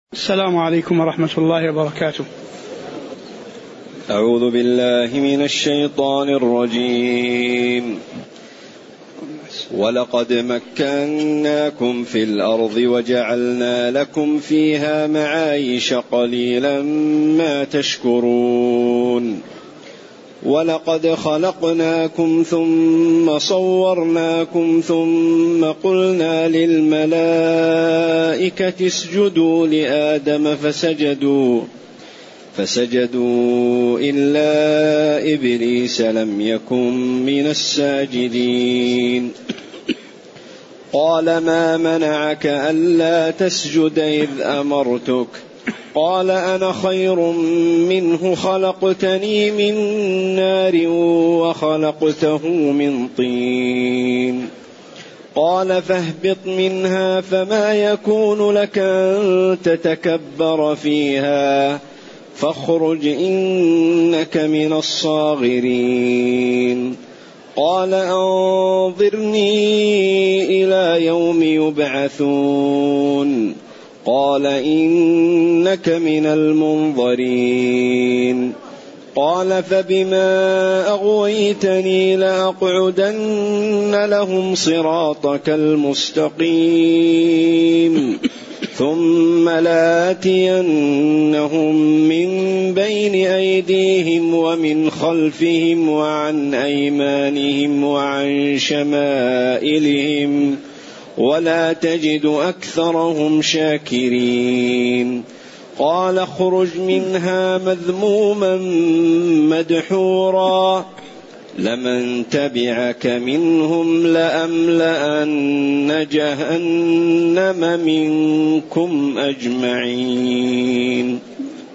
السلام عليكم ورحمة الله وبركاته. أعوذ بالله من الشيطان الرجيم. ولقد مكناكم في الأرض وجعلنا لكم فيها معايش قليلا ما تشكرون. ولقد خلقناكم ثم صورناكم ثم قلنا للملائكة اسجدوا لآدم فسجدوا إلا إبليس لم يكن من الساجدين. قال ما منعك ألا تسجد إذ أمرتك؟ قال أنا خير منه خلقتني من نار وخلقته من طين. قال فاهبط منها فما يكون لك أن تتكبر فيها فاخرج إنك من الصاغرين. قال أنظرني إلى يوم يبعثون. قال إنك من المنظرين. قال فبما أغويتني لأقعدن لهم صراطك المستقيم ثم لآتينهم من بين أيديهم ومن خلفهم وعن أيمانهم وعن شمائلهم ولا تجد أكثرهم شاكرين. قال اخرج منها مذموما مدحورا لمن تبعك منهم لأملأن جهنم منكم أجمعين.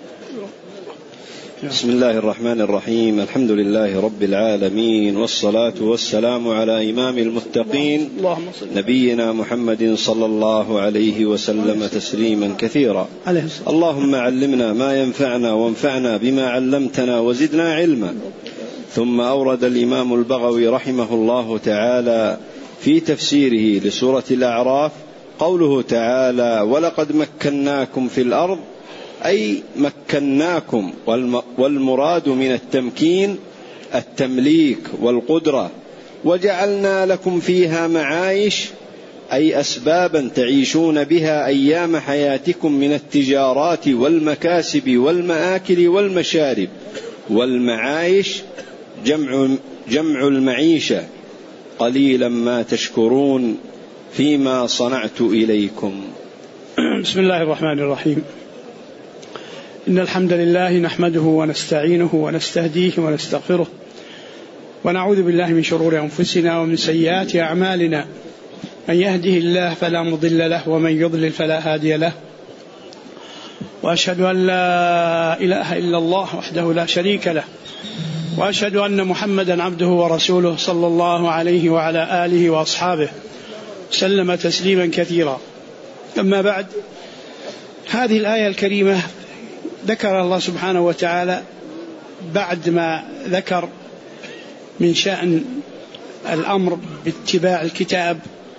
بسم الله الرحمن الرحيم. الحمد لله رب العالمين، والصلاة والسلام على إمام المتقين نبينا محمد صلى الله عليه وسلم تسليما كثيرا. اللهم علمنا ما ينفعنا وانفعنا بما علمتنا وزدنا علما. ثم أورد الإمام البغوي رحمه الله تعالى في تفسيره لسورة الأعراف قوله تعالى ولقد مكناكم في الأرض، أي مكناكم، والمراد من التمكين التمليك والقدرة. وجعلنا لكم فيها معايش، أي أسبابا تعيشون بها أيام حياتكم من التجارات والمكاسب والمآكل والمشارب. والمعايش جمع المعيشة. قليلا ما تشكرون فيما صنعت إليكم. بسم الله الرحمن الرحيم. إن الحمد لله نحمده ونستعينه ونستهديه ونستغفره ونعوذ بالله من شرور أنفسنا ومن سيئات أعمالنا. من يهده الله فلا مضل له ومن يضلل فلا هادي له. وأشهد أن لا إله إلا الله وحده لا شريك له، وأشهد أن محمدا عبده ورسوله صلى الله عليه وعلى آله وأصحابه سلم تسليما كثيرا. أما بعد، هذه الآية الكريمة ذكر الله سبحانه وتعالى بعد ما ذكر من شأن الأمر باتباع الكتاب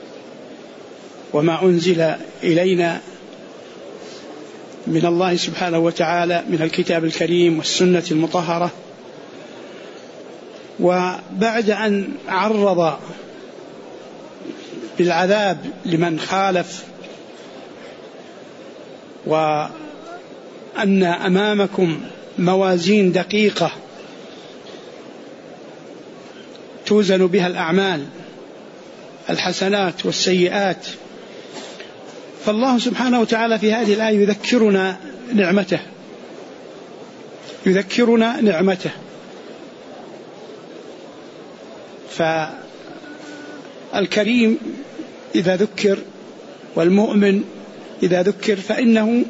وما أنزل إلينا من الله سبحانه وتعالى من الكتاب الكريم والسنة المطهرة، وبعد أن عرض بالعذاب لمن خالف وأن أمامكم موازين دقيقة توزن بها الأعمال الحسنات والسيئات، فالله سبحانه وتعالى في هذه الآية يذكرنا نعمته. فالكريم إذا ذكر والمؤمن إذا ذكر فإنه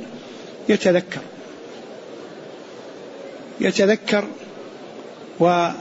يتذكر ويقبل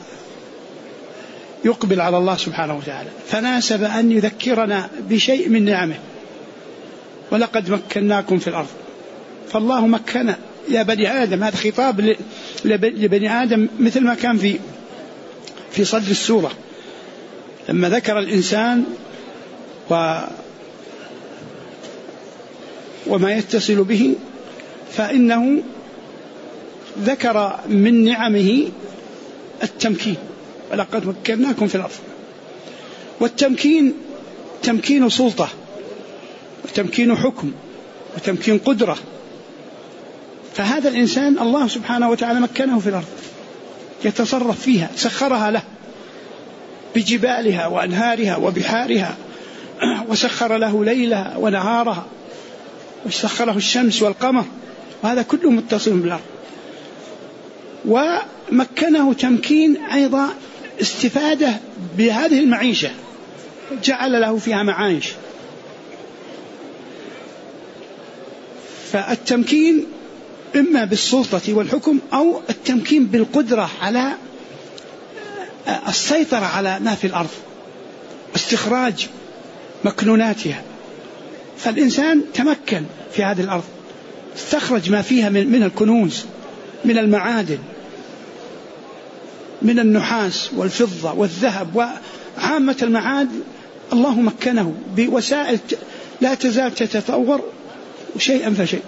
على الله سبحانه وتعالى، فناسب أن يذكرنا بشيء من نعمه. ولقد مكناكم في الأرض، فالله مكن يا بني آدم. هذا خطاب لبني آدم مثل ما كان في صدر السورة لما ذكر الإنسان وما يتصل به فإنه ذكر من نعمه التمكين، ولقد مكناكم في الأرض. والتمكين تمكين سلطة، وتمكين حكم، وتمكين قدرة. فهذا الإنسان الله سبحانه وتعالى مكنه في الأرض يتصرف فيها، سخرها له بجبالها وأنهارها وبحارها، وسخر له ليلها ونهارها، وسخر له الشمس والقمر، وهذا كله متصل بالأرض. ومكنه تمكين أيضا استفادة بهذه المعيشة، جعل له فيها معايش. فالتمكين إما بالسلطة والحكم، أو التمكين بالقدرة على السيطرة على ما في الأرض، استخراج مكنوناتها. فالإنسان تمكن في هذه الأرض، استخرج ما فيها من الكنوز، من المعادن، من النحاس والفضة والذهب وعامة المعادن. الله مكنه بوسائل لا تزال تتطور شيئا فشيء.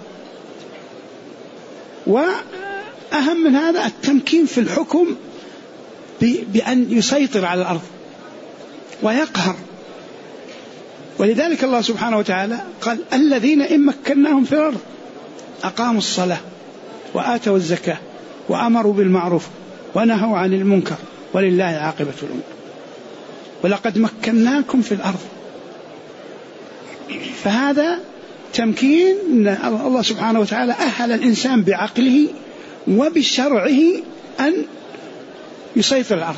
وأهم من هذا التمكين في الحكم، بأن يسيطر على الأرض ويقهر. ولذلك الله سبحانه وتعالى قال: الذين إن مكناهم في الأرض أقاموا الصلاة وآتوا الزكاة وأمروا بالمعروف ونهوا عن المنكر ولله عاقبة الأمور. ولقد مكناكم في الأرض. فهذا تمكين الله سبحانه وتعالى أهل الإنسان بعقله وبشرعه أن يسيطر الأرض،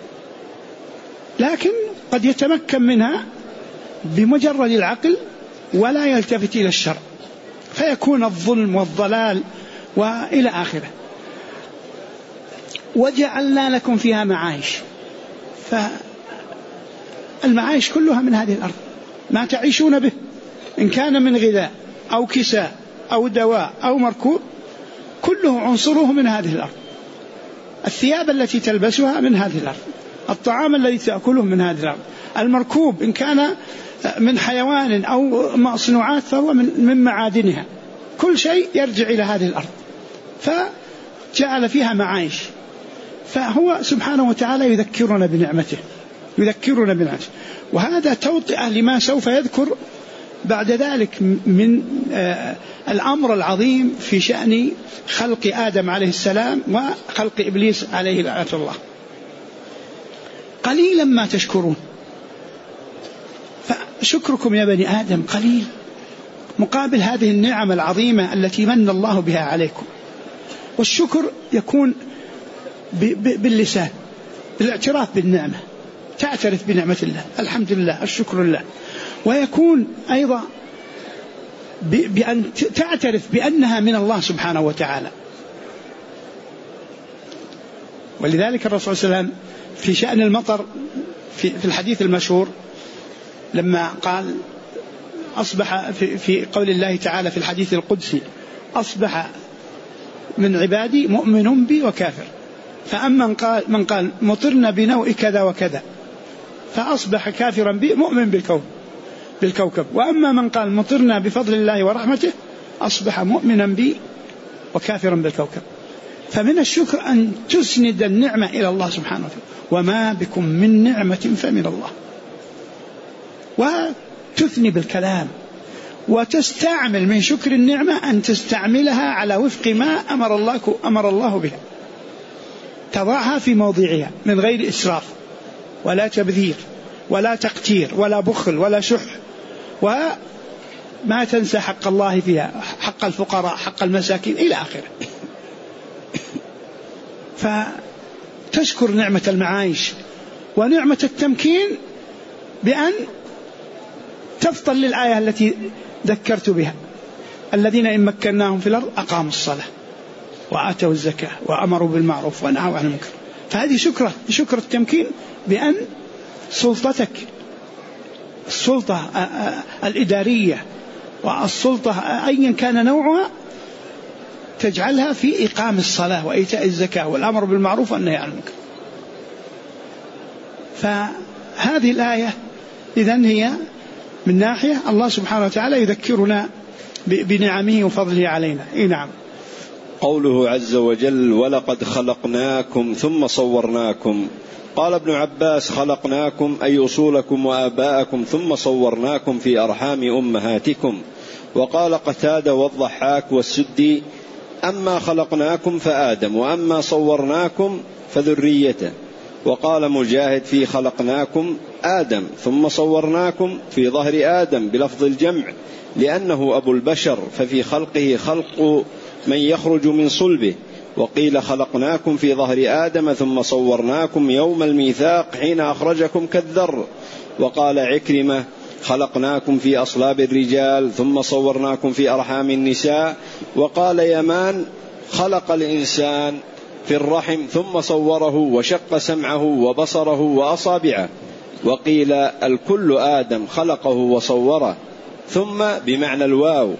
لكن قد يتمكن منها بمجرد العقل ولا يلتفت إلى الشرع، فيكون الظلم والضلال وإلى آخره. وجعلنا لكم فيها معايش. فالمعايش كلها من هذه الأرض، ما تعيشون به إن كان من غذاء أو كساء أو دواء أو مركوب، كله عنصره من هذه الأرض. الثياب التي تلبسها من هذه الأرض، الطعام الذي تأكله من هذه الأرض، المركوب إن كان من حيوان أو مصنوعات فهو من معادنها. كل شيء يرجع إلى هذه الأرض، فجعل فيها معايش. فهو سبحانه وتعالى يذكرنا بنعمته. وهذا توطئة لما سوف يذكر بعد ذلك من الأمر العظيم في شأن خلق آدم عليه السلام وخلق إبليس عليه لعنة الله. قليلا ما تشكرون. فشكركم يا بني آدم قليل مقابل هذه النعم العظيمة التي من الله بها عليكم. والشكر يكون باللسان، بالاعتراف بالنعمة، تعترف بنعمة الله، الحمد لله، الشكر لله. ويكون أيضا بأن تعترف بأنها من الله سبحانه وتعالى. ولذلك الرسول صلى الله عليه وسلم في شأن المطر في الحديث المشهور لما قال أصبح في قول الله تعالى في الحديث القدسي: أصبح من عبادي مؤمن بي وكافر. فأما من قال مطرنا بنوء كذا وكذا فأصبح كافرا بي مؤمن بالكوكب. وأما من قال مطرنا بفضل الله ورحمته أصبح مؤمنا بي وكافرا بالكوكب. فمن الشكر أن تسند النعمة إلى الله سبحانه وتعالى، وما بكم من نعمة فمن الله. وتثني بالكلام، وتستعمل من شكر النعمة أن تستعملها على وفق ما أمر الله بها، تضعها في موضعها من غير إسراف ولا تبذير ولا تقتير ولا بخل ولا شح، وما تنسى حق الله فيها، حق الفقراء، حق المساكين إلى آخره. فتشكر نعمة المعايش ونعمة التمكين بأن تفضل للآية التي ذكرت بها: الذين إن مكناهم في الأرض أقاموا الصلاة وآتوا الزكاة وأمروا بالمعروف ونهوا عن المنكر. فهذه شكر التمكين، بأن سلطتك، السلطة الإدارية والسلطة أيا كان نوعها، تجعلها في إقام الصلاة وإيتاء الزكاة والأمر بالمعروف والنهي عن المنكر. فهذه الآية إذن هي من ناحية الله سبحانه وتعالى يذكرنا بنعمه وفضله علينا. نعم. قوله عز وجل ولقد خلقناكم ثم صورناكم. قال ابن عباس خلقناكم أي أصولكم وآباءكم ثم صورناكم في أرحام أمهاتكم. وقال قتادة والضحاك والسدي أما خلقناكم فآدم وأما صورناكم فذريته. وقال مجاهد في خلقناكم آدم ثم صورناكم في ظهر آدم بلفظ الجمع لأنه أبو البشر ففي خلقه خلق من يخرج من صلبه. وقيل خلقناكم في ظهر آدم ثم صورناكم يوم الميثاق حين أخرجكم كالذر. وقال عكرمة خلقناكم في أصلاب الرجال ثم صورناكم في أرحام النساء. وقال يمان خلق الإنسان في الرحم ثم صوره وشق سمعه وبصره وأصابعه. وقيل الكل آدم خلقه وصوره ثم بمعنى الواو.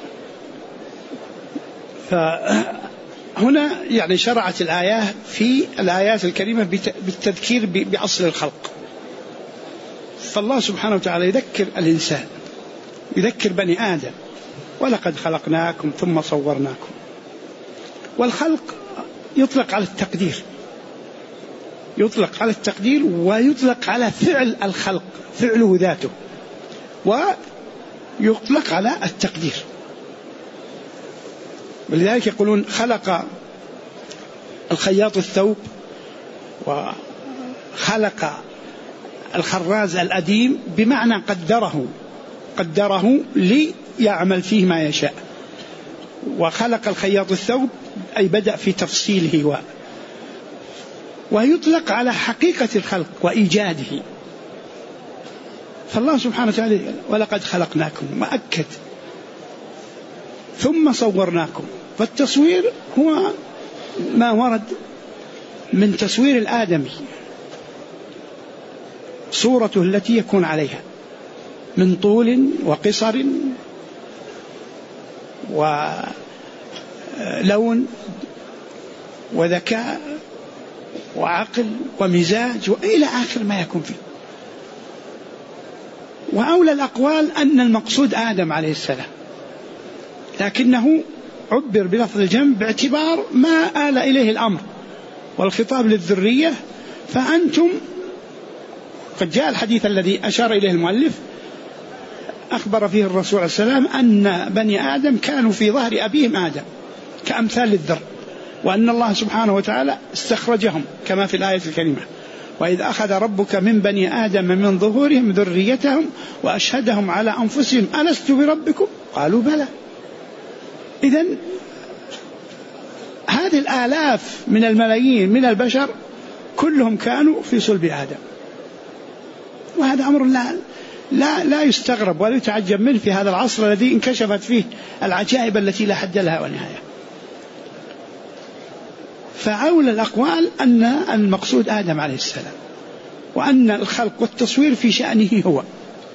فهنا يعني شرعت الآية في الآيات الكريمة بالتذكير بأصل الخلق. فالله سبحانه وتعالى يذكر الإنسان، يذكر بني آدم ولقد خلقناكم ثم صورناكم. والخلق يطلق على التقدير، يطلق على التقدير ويطلق على فعل الخلق فعله ذاته، ويطلق على التقدير. ولذلك يقولون خلق الخياط الثوب وخلق الخراز الأديم بمعنى قدره ليعمل فيه ما يشاء. وخلق الخياط الثوب أي بدأ في تفصيله ويطلق على حقيقة الخلق وإيجاده. فالله سبحانه وتعالى ولقد خلقناكم مؤكد ثم صورناكم. فالتصوير هو ما ورد من تصوير الآدمي، صورته التي يكون عليها من طول وقصر ولون وذكاء وعقل ومزاج وإلى آخر ما يكون فيه. وأولى الأقوال أن المقصود آدم عليه السلام، لكنه عبر بلفظ الجمع باعتبار ما آل إليه الأمر، والخطاب للذرية. فأنتم قد جاء الحديث الذي أشار إليه المؤلف أخبر فيه الرسول عليه السلام أن بني آدم كانوا في ظهر أبيهم آدم كأمثال الذر، وأن الله سبحانه وتعالى استخرجهم كما في الآية الكريمة وإذ أخذ ربك من بني آدم من ظهورهم ذريتهم وأشهدهم على أنفسهم ألست بربكم قالوا بلى. إذن هذه الآلاف من الملايين من البشر كلهم كانوا في صلب آدم، وهذا أمر لا يستغرب ولا يتعجب منه في هذا العصر الذي انكشفت فيه العجائب التي لا حد لها ونهاية. فأولى الأقوال أن المقصود آدم عليه السلام، وأن الخلق والتصوير في شأنه هو،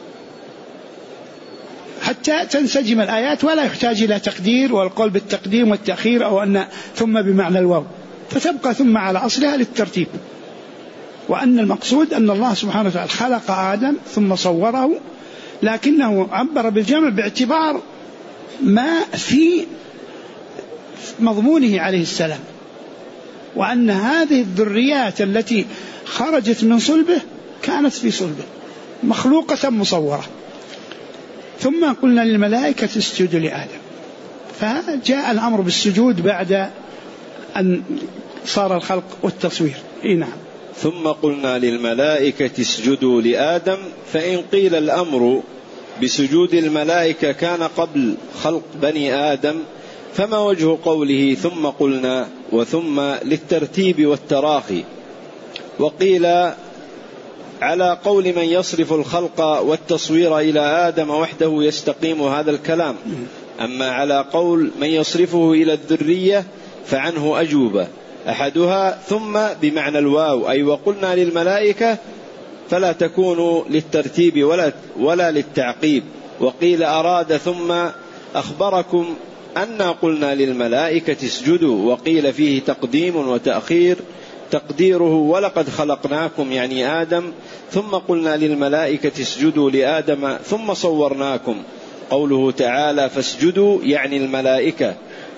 حتى تنسجم الآيات ولا يحتاج إلى تقدير والقول بالتقديم والتأخير أو أن ثم بمعنى الواو، فتبقى ثم على أصلها للترتيب. وأن المقصود أن الله سبحانه وتعالى خلق آدم ثم صوره، لكنه عبر بالجمع باعتبار ما في مضمونه عليه السلام، وأن هذه الذريات التي خرجت من صلبه كانت في صلبه مخلوقة مصورة. ثم قلنا للملائكة اسجدوا لآدم، فجاء الأمر بالسجود بعد أن صار الخلق والتصوير. نعم. ثم قلنا للملائكة اسجدوا لآدم. فإن قيل الأمر بسجود الملائكة كان قبل خلق بني آدم، فما وجه قوله ثم قلنا وثم للترتيب والتراخي؟ وقيل على قول من يصرف الخلق والتصوير إلى آدم وحده يستقيم هذا الكلام، أما على قول من يصرفه إلى الذرية فعنه أجوبة. أحدها ثم بمعنى الواو أي وقلنا للملائكة، فلا تكون للترتيب ولا للتعقيب. وقيل أراد ثم أخبركم أنا قلنا للملائكة اسجدوا، وقيل فيه تقديم وتأخير، تقديره ولقد خلقناكم يعني آدم، ثم قلنا للملائكة اسجدوا لآدم ثم صورناكم، قوله تعالى فاسجدوا يعني الملائكة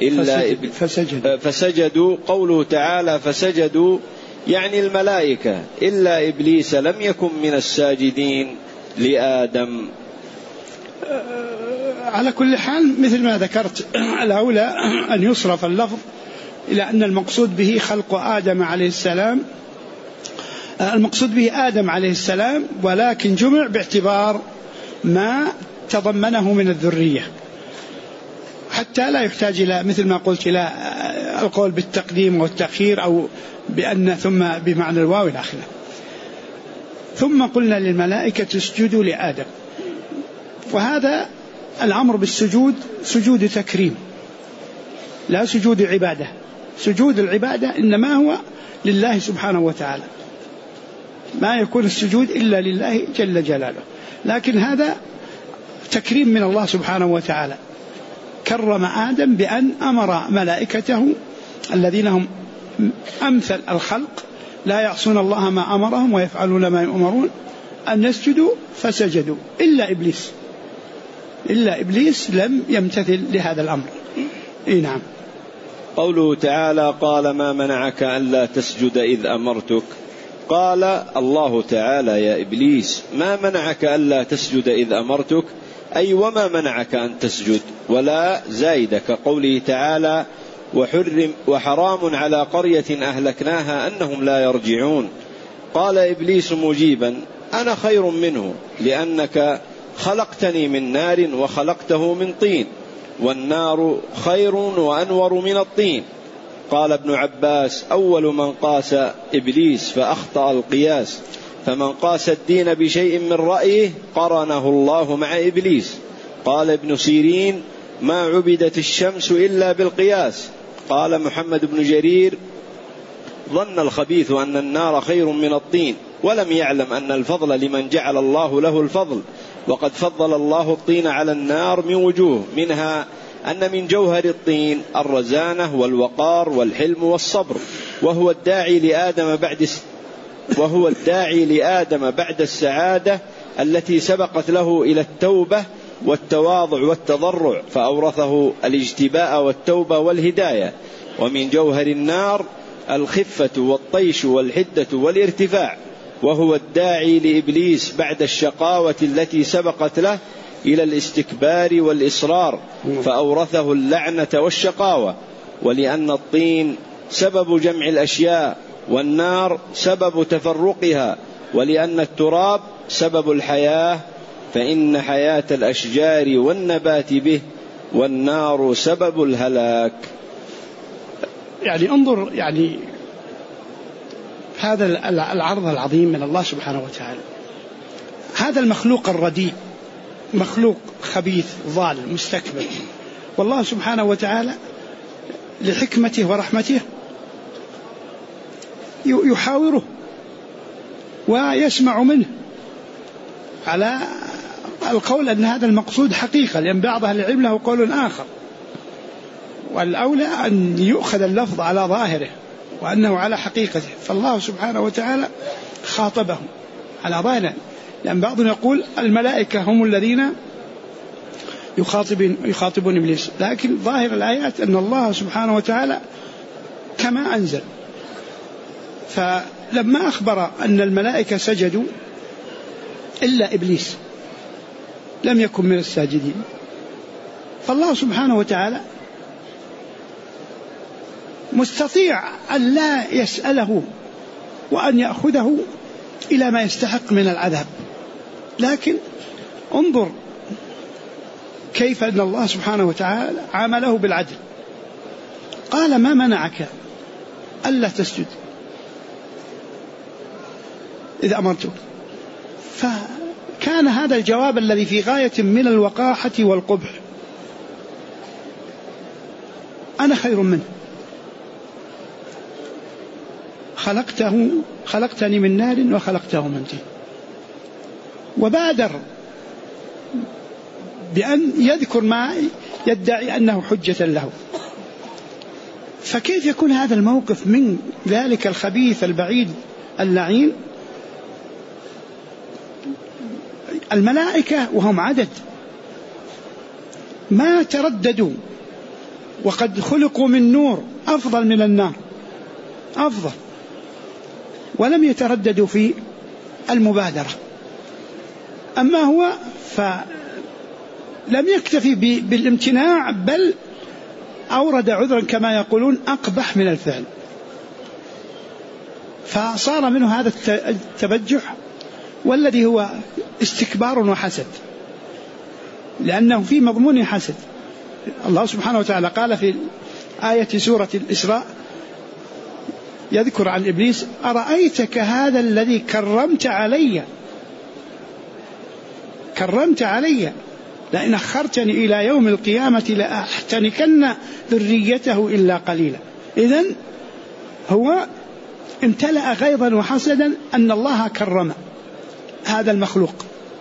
فسجدوا. قوله تعالى فسجدوا يعني الملائكة إلا إبليس لم يكن من الساجدين لآدم. على كل حال مثل ما ذكرت الأولى أن يصرف اللفظ إلى أن المقصود به خلق آدم عليه السلام، المقصود به آدم عليه السلام، ولكن جمع باعتبار ما تضمنه من الذرية، حتى لا يحتاج إلى مثل ما قلت إلى القول بالتقديم والتأخير أو بأن ثم بمعنى الواو إلى آخره. ثم قلنا للملائكة اسجدوا لآدم، وهذا الأمر بالسجود سجود تكريم لا سجود عبادة. سجود العبادة إنما هو لله سبحانه وتعالى، ما يكون السجود إلا لله جل جلاله، لكن هذا تكريم من الله سبحانه وتعالى. كرم آدم بأن أمر ملائكته الذين هم أمثل الخلق لا يعصون الله ما أمرهم ويفعلون ما يؤمرون أن يسجدوا فسجدوا إلا إبليس لم يمتثل لهذا الأمر. نعم. قوله تعالى قال ما منعك ألا تسجد إذ أمرتك، قال الله تعالى يا إبليس ما منعك ألا تسجد إذ أمرتك، أي وما منعك أن تسجد، ولا زايد كقوله تعالى وحرام على قرية أهلكناها أنهم لا يرجعون. قال إبليس مجيبا أنا خير منه لأنك خلقتني من نار وخلقته من طين والنار خير وأنور من الطين. قال ابن عباس أول من قاس إبليس فأخطأ القياس، فمن قاس الدين بشيء من رأيه قرنه الله مع إبليس. قال ابن سيرين ما عبدت الشمس إلا بالقياس. قال محمد بن جرير ظن الخبيث أن النار خير من الطين ولم يعلم أن الفضل لمن جعل الله له الفضل، وقد فضل الله الطين على النار من وجوه، منها أن من جوهر الطين الرزانة والوقار والحلم والصبر، وهو الداعي لآدم بعد السعادة التي سبقت له إلى التوبة والتواضع والتضرع، فأورثه الاجتباء والتوبة والهداية. ومن جوهر النار الخفة والطيش والحدة والارتفاع، وهو الداعي لإبليس بعد الشقاوة التي سبقت له إلى الاستكبار والإصرار، فأورثه اللعنة والشقاوة. ولأن الطين سبب جمع الأشياء والنار سبب تفرقها، ولأن التراب سبب الحياة، فإن حياة الأشجار والنبات به، والنار سبب الهلاك. يعني انظر يعني هذا العرض العظيم من الله سبحانه وتعالى. هذا المخلوق الرديء، مخلوق خبيث ضال مستكبر، والله سبحانه وتعالى لحكمته ورحمته يحاوره ويسمع منه على القول أن هذا المقصود حقيقة، لأن بعض أهل العلم له قول آخر، والأولى أن يؤخذ اللفظ على ظاهره وأنه على حقيقته. فالله سبحانه وتعالى خاطبهم على ظاهره، لأن بعضهم يقول الملائكة هم الذين يخاطبون إبليس، لكن ظاهر الآيات أن الله سبحانه وتعالى كما أنزل. فلما أخبر أن الملائكة سجدوا إلا إبليس لم يكن من الساجدين، فالله سبحانه وتعالى مستطيع أن لا يسأله وأن يأخذه إلى ما يستحق من العذاب، لكن انظر كيف أن الله سبحانه وتعالى عامله بالعدل. قال ما منعك ألا تسجد إذا أمرتك، فكان هذا الجواب الذي في غاية من الوقاحة والقبح. أنا خير منه، خلقتني من نار وخلقته من طين، وبادر بأن يذكر ما يدعي أنه حجة له. فكيف يكون هذا الموقف من ذلك الخبيث البعيد اللعين؟ الملائكة وهم عدد ما ترددوا، وقد خلقوا من نور أفضل من النار، أفضل، ولم يترددوا في المبادرة. أما هو فلم يكتفي بالامتناع، بل أورد عذرا كما يقولون أقبح من الفعل، فصار منه هذا التبجح، والذي هو استكبار وحسد، لأنه في مضمون حسد. الله سبحانه وتعالى قال في آية سورة الإسراء يذكر عن إبليس: أرأيتك هذا الذي كرمت علي لئن أخرتني إلى يوم القيامة لأحتنكن ذريته إلا قليلا. إذن هو امتلأ غيظا وحسدا أن الله كرم هذا المخلوق،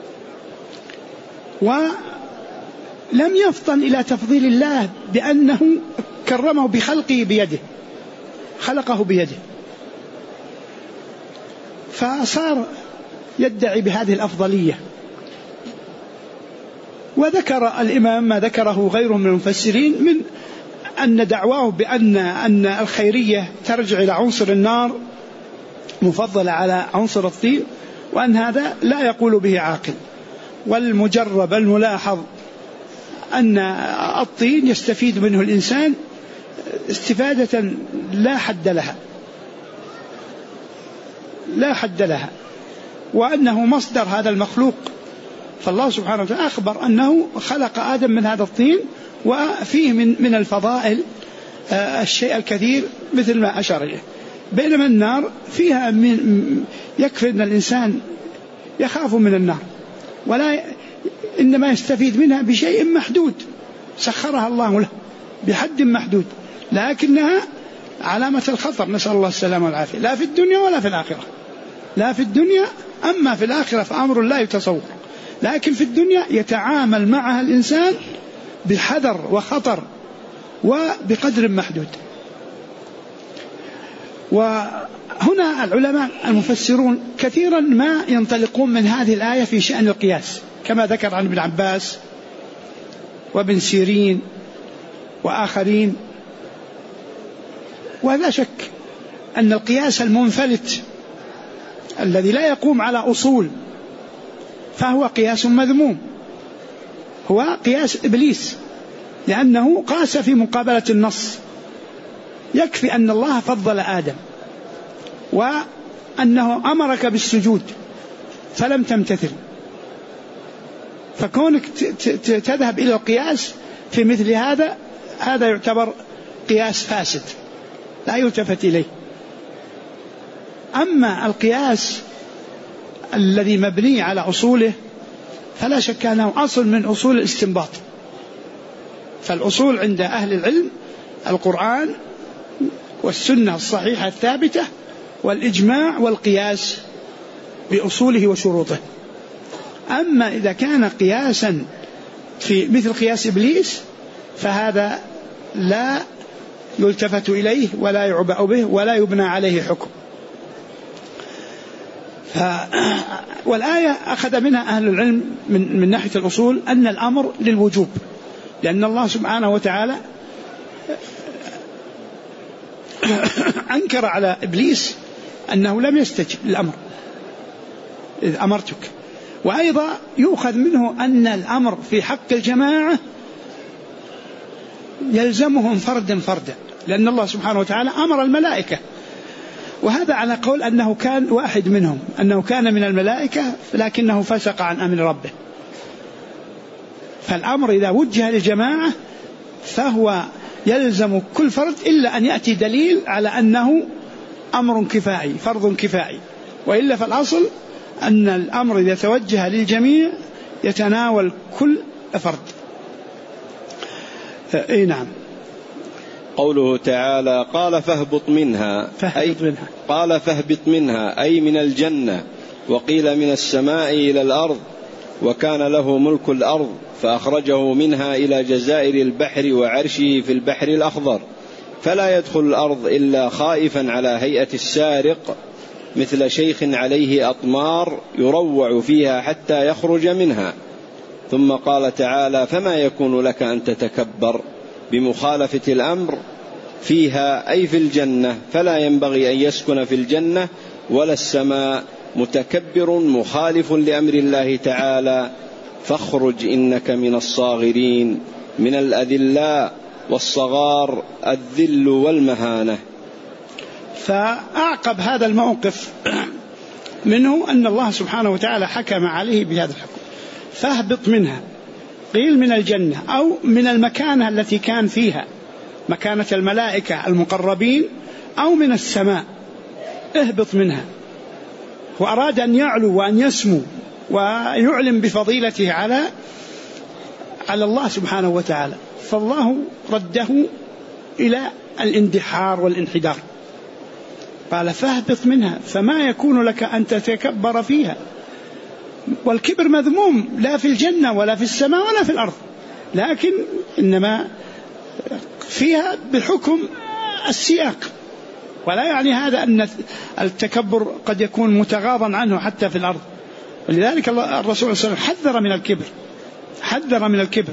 ولم يفطن إلى تفضيل الله بأنه كرمه بخلقه بيده، خلقه بيده، فصار يدعي بهذه الأفضلية. وذكر الإمام ما ذكره غيره من المفسرين من أن دعواه بأن الخيرية ترجع إلى عنصر النار مفضلة على عنصر الطين، وأن هذا لا يقول به عاقل. والمجرب الملاحظ أن الطين يستفيد منه الإنسان استفادة لا حد لها، وأنه مصدر هذا المخلوق. فالله سبحانه وتعالى أخبر أنه خلق آدم من هذا الطين، وفيه من الفضائل الشيء الكثير مثل ما أشار إليه، بينما النار فيها يكفي أن الإنسان يخاف من النار، ولا إنما يستفيد منها بشيء محدود سخرها الله له بحد محدود، لكنها علامة الخطر، نسأل الله السلامة والعافية، لا في الدنيا ولا في الآخرة. لا في الدنيا، أما في الآخرة فأمر لا يتصور، لكن في الدنيا يتعامل معها الإنسان بحذر وخطر وبقدر محدود. وهنا العلماء المفسرون كثيرا ما ينطلقون من هذه الآية في شأن القياس، كما ذكر عن ابن عباس وابن سيرين وآخرين. ولا شك أن القياس المنفلت الذي لا يقوم على أصول فهو قياس مذموم، هو قياس إبليس، لأنه قاس في مقابلة النص. يكفي أن الله فضل آدم وأنه أمرك بالسجود فلم تمتثل، فكونك تذهب إلى القياس في مثل هذا يعتبر قياس فاسد لا يلتفت إليه. أما القياس الذي مبني على أصوله فلا شك أنه أصل من أصول الاستنباط. فالأصول عند أهل العلم القرآن والسنة الصحيحة الثابتة والإجماع والقياس بأصوله وشروطه. أما إذا كان قياسا في مثل قياس إبليس فهذا لا يلتفت إليه ولا يعبأ به ولا يبنى عليه حكم. والآية أخذ منها أهل العلم من ناحية الأصول أن الأمر للوجوب، لأن الله سبحانه وتعالى أنكر على إبليس أنه لم يستجب الأمر إذ أمرتك. وأيضا يؤخذ منه أن الأمر في حق الجماعة يلزمهم فردا فردا، لأن الله سبحانه وتعالى أمر الملائكة، وهذا على قول أنه كان واحد منهم، أنه كان من الملائكة لكنه فسق عن أمر ربه. فالأمر إذا وجه للجماعة فهو يلزم كل فرد إلا أن يأتي دليل على أنه أمر كفائي، فرض كفائي، وإلا فالأصل أن الأمر إذا توجه للجميع يتناول كل فرد. أي نعم. قوله تعالى قال فاهبط منها قال فاهبط منها أي من الجنة، وقيل من السماء إلى الأرض، وكان له ملك الأرض فأخرجه منها إلى جزائر البحر وعرشه في البحر الأخضر، فلا يدخل الأرض إلا خائفا على هيئة السارق، مثل شيخ عليه أطمار يروع فيها حتى يخرج منها، ثم قال تعالى: فما يكون لك أن تتكبر بمخالفة الأمر فيها أي في الجنة، فلا ينبغي أن يسكن في الجنة ولا السماء متكبر مخالف لأمر الله تعالى، فاخرج إنك من الصاغرين من الأذلاء، والصغار الذل والمهانة. فأعقب هذا الموقف منه أن الله سبحانه وتعالى حكم عليه بهذا الحكم: فاهبط منها، قيل من الجنة أو من المكانة التي كان فيها، مكانة الملائكة المقربين، أو من السماء، اهبط منها. وأراد أن يعلو وأن يسمو ويعلم بفضيلته على الله سبحانه وتعالى، فالله رده إلى الاندحار والانحدار، قال: فاهبط منها فما يكون لك أن تتكبر فيها. والكبر مذموم لا في الجنة ولا في السماء ولا في الأرض، لكن إنما فيها بحكم السياق، ولا يعني هذا أن التكبر قد يكون متغاضا عنه حتى في الأرض. ولذلك الرسول صلى الله عليه وسلم حذر من الكبر،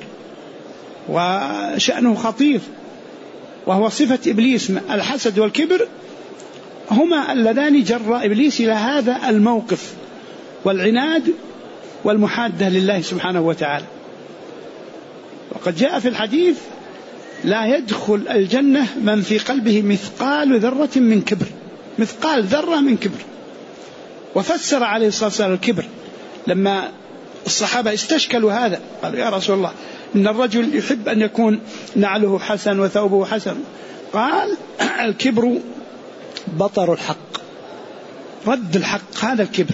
وشأنه خطير، وهو صفة إبليس. الحسد والكبر هما اللذان جر إبليس إلى هذا الموقف والعناد والمحادة لله سبحانه وتعالى. وقد جاء في الحديث: لا يدخل الجنة من في قلبه مثقال ذرة من كبر، مثقال ذرة من كبر. وفسر عليه الصلاة والسلام الكبر لما الصحابة استشكلوا هذا، قالوا: يا رسول الله، إن الرجل يحب أن يكون نعله حسن وثوبه حسن. قال: الكبر بطر الحق، رد الحق، هذا الكبر،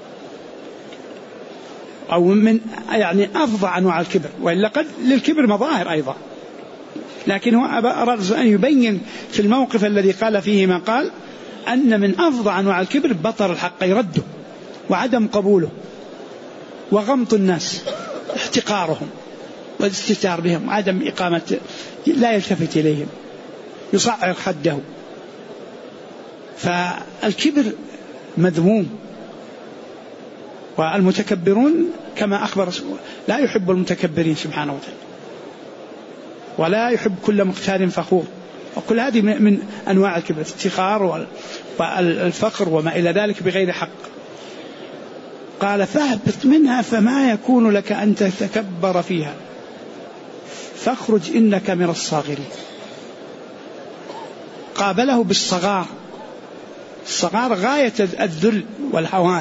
أو من يعني أفظع أنواع الكبر. وإلا قد للكبر مظاهر أيضا، لكن هو أراد أن يبين في الموقف الذي قال فيه ما قال أن من أفظع أنواع الكبر بطر الحق، يرده وعدم قبوله وغمط الناس، احتقارهم والاستتار بهم وعدم إقامة، لا يلتفت إليهم، يصعر خده. فالكبر مذموم، والمتكبرون كما أخبر لا يحب المتكبرين سبحانه وتعالى، ولا يحب كل مختال فخور. وكل هذه من أنواع الكبر، الافتخار والفخر وما إلى ذلك بغير حق. قال: فاهبط منها فما يكون لك أن تتكبر فيها، فاخرج إنك من الصاغرين. قابله بالصغار، الصغار غاية الذل والهوان،